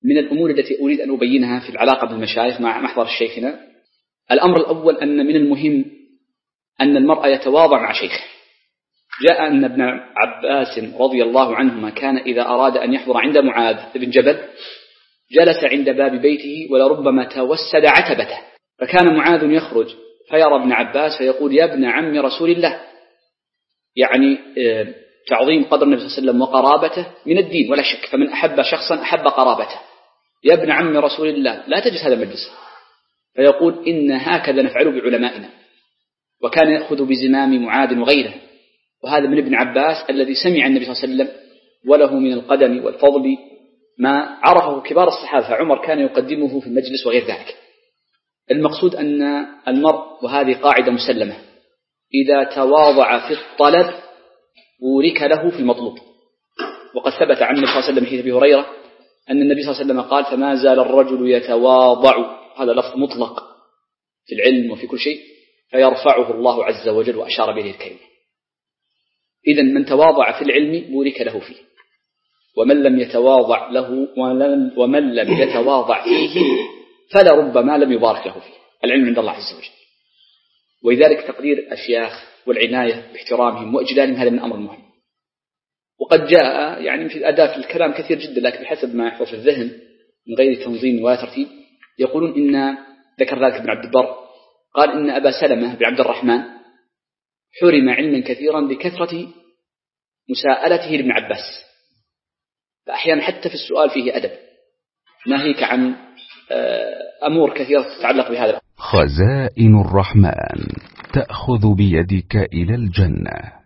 من الأمور التي أريد أن أبينها في العلاقة بالمشايخ مع محضر شيخنا. الأمر الأول أن من المهم أن المرء يتواضع مع شيخه. جاء أن ابن عباس رضي الله عنهما كان إذا أراد أن يحضر عند معاذ بن جبل جلس عند باب بيته ولربما توسد عتبته، فكان معاذ يخرج فيرى ابن عباس فيقول: يا ابن عم رسول الله، يعني تعظيم قدر النبي صلى الله عليه وسلم وقرابته من الدين ولا شك، فمن أحب شخصا أحب قرابته. يا ابن عم رسول الله، لا تجلس هذا المجلس. فيقول: إن هكذا نفعل بعلمائنا. وكان يأخذ بزمام معاذ وغيره. وهذا من ابن عباس الذي سمع النبي صلى الله عليه وسلم وله من القدم والفضل ما عرفه كبار الصحابة، فعمر كان يقدمه في المجلس وغير ذلك. المقصود أن المرء، وهذه قاعدة مسلمة، إذا تواضع في الطلب بورك له في المطلوب. وقد ثبت عن النبي صلى الله عليه وسلم حديث أبي هريرة أن النبي صلى الله عليه وسلم قال: فما زال الرجل يتواضع، هذا لفظ مطلق في العلم وفي كل شيء، فيرفعه الله عز وجل، وأشار به الكلمة. إذن من تواضع في العلم بورك له فيه، ومن لم يتواضع له ومن لم يتواضع فيه فلربما لم يبارك له فيه. العلم عند الله عز وجل. ولذلك تقدير الأشياخ والعناية باحترامهم وإجلالهم هذا من أمر مهم. وقد جاء يعني في الأداء في الكلام كثير جدا، لكن بحسب ما يحفظ في الذهن من غير تنظيم ولا ترتيب، يقولون إن ذكر ذلك ابن عبد البر، قال إن أبا سلمة بن عبد الرحمن حرم علما كثيرا لكثرة مساءلته لابن عباس، فأحيانا حتى في السؤال فيه أدب، ناهيك عن أمور كثيرة تتعلق بهذا. خزائن الرحمن تأخذ بيدك إلى الجنة.